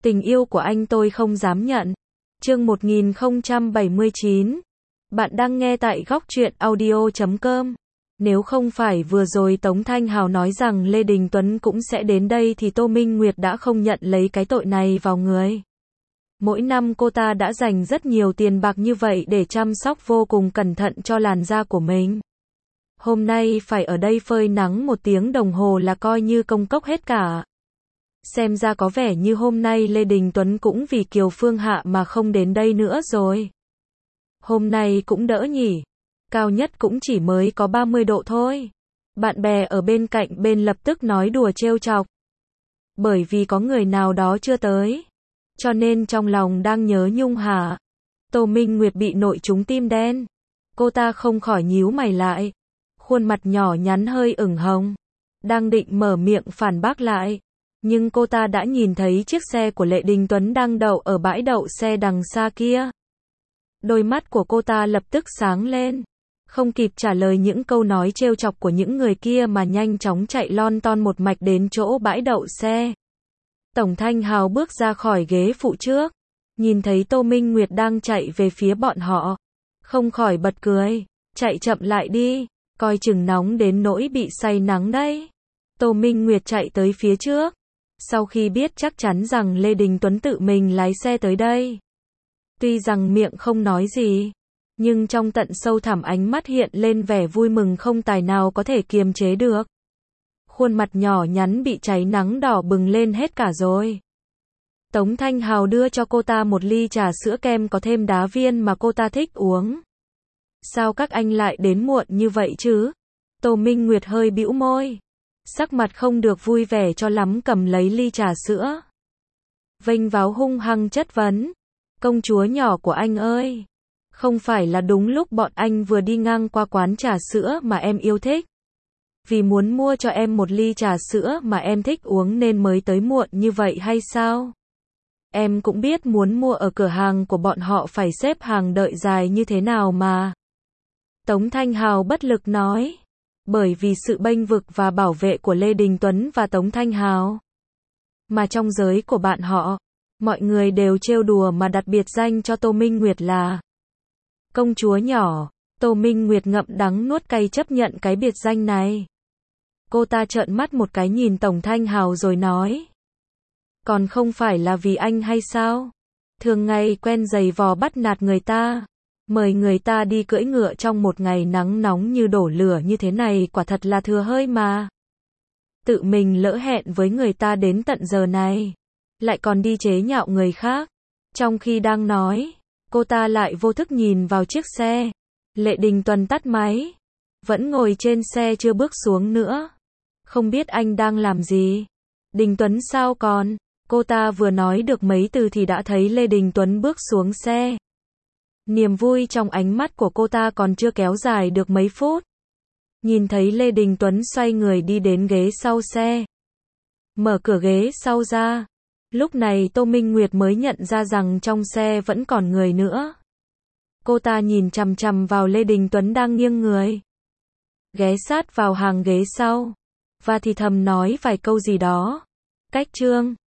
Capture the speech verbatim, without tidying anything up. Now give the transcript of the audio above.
Tình yêu của anh tôi không dám nhận. Chương một nghìn không trăm bảy mươi chín. Bạn đang nghe tại góc truyện audio chấm com. Nếu không phải vừa rồi Tống Thanh Hào nói rằng Lê Đình Tuấn cũng sẽ đến đây thì Tô Minh Nguyệt đã không nhận lấy cái tội này vào người. Mỗi năm cô ta đã dành rất nhiều tiền bạc như vậy để chăm sóc vô cùng cẩn thận cho làn da của mình. Hôm nay phải ở đây phơi nắng một tiếng đồng hồ là coi như công cốc hết cả. Xem ra có vẻ như hôm nay Lê Đình Tuấn cũng vì Kiều Phương Hạ mà không đến đây nữa rồi. Hôm nay cũng đỡ nhỉ. Cao nhất cũng chỉ mới có ba mươi độ thôi. Bạn bè ở bên cạnh bên lập tức nói đùa trêu chọc. Bởi vì có người nào đó chưa tới. Cho nên trong lòng đang nhớ Nhung hả? Tô Minh Nguyệt bị nội trúng tim đen. Cô ta không khỏi nhíu mày lại. Khuôn mặt nhỏ nhắn hơi ửng hồng. Đang định mở miệng phản bác lại. Nhưng cô ta đã nhìn thấy chiếc xe của Lê Đình Tuấn đang đậu ở bãi đậu xe đằng xa kia. Đôi mắt của cô ta lập tức sáng lên. Không kịp trả lời những câu nói trêu chọc của những người kia mà nhanh chóng chạy lon ton một mạch đến chỗ bãi đậu xe. Tổng Thanh Hào bước ra khỏi ghế phụ trước. Nhìn thấy Tô Minh Nguyệt đang chạy về phía bọn họ. Không khỏi bật cười. Chạy chậm lại đi. Coi chừng nóng đến nỗi bị say nắng đấy. Tô Minh Nguyệt chạy tới phía trước. Sau khi biết chắc chắn rằng Lê Đình Tuấn tự mình lái xe tới đây. Tuy rằng miệng không nói gì. Nhưng trong tận sâu thẳm ánh mắt hiện lên vẻ vui mừng không tài nào có thể kiềm chế được. Khuôn mặt nhỏ nhắn bị cháy nắng đỏ bừng lên hết cả rồi. Tống Thanh Hào đưa cho cô ta một ly trà sữa kem có thêm đá viên mà cô ta thích uống. Sao các anh lại đến muộn như vậy chứ? Tô Minh Nguyệt hơi bĩu môi. Sắc mặt không được vui vẻ cho lắm cầm lấy ly trà sữa. Vênh váo hung hăng chất vấn. Công chúa nhỏ của anh ơi. Không phải là đúng lúc bọn anh vừa đi ngang qua quán trà sữa mà em yêu thích. Vì muốn mua cho em một ly trà sữa mà em thích uống nên mới tới muộn như vậy hay sao? Em cũng biết muốn mua ở cửa hàng của bọn họ phải xếp hàng đợi dài như thế nào mà. Tống Thanh Hào bất lực nói. Bởi vì sự bênh vực và bảo vệ của Lê Đình Tuấn và Tống Thanh Hào. Mà trong giới của bạn họ, mọi người đều trêu đùa mà đặt biệt danh cho Tô Minh Nguyệt là công chúa nhỏ. Tô Minh Nguyệt ngậm đắng nuốt cay chấp nhận cái biệt danh này. Cô ta trợn mắt một cái nhìn Tổng Thanh Hào rồi nói. Còn không phải là vì anh hay sao? Thường ngày quen giày vò bắt nạt người ta. Mời người ta đi cưỡi ngựa trong một ngày nắng nóng như đổ lửa như thế này quả thật là thừa hơi mà. Tự mình lỡ hẹn với người ta đến tận giờ này. Lại còn đi chế nhạo người khác. Trong khi đang nói, cô ta lại vô thức nhìn vào chiếc xe. Lê Đình Tuấn tắt máy. Vẫn ngồi trên xe chưa bước xuống nữa. Không biết anh đang làm gì. Đình Tuấn sao còn? Cô ta vừa nói được mấy từ thì đã thấy Lê Đình Tuấn bước xuống xe. Niềm vui trong ánh mắt của cô ta còn chưa kéo dài được mấy phút. Nhìn thấy Lê Đình Tuấn xoay người đi đến ghế sau xe. Mở cửa ghế sau ra. Lúc này Tô Minh Nguyệt mới nhận ra rằng trong xe vẫn còn người nữa. Cô ta nhìn chằm chằm vào Lê Đình Tuấn đang nghiêng người. Ghé sát vào hàng ghế sau. Và thì thầm nói vài câu gì đó. Cách chương.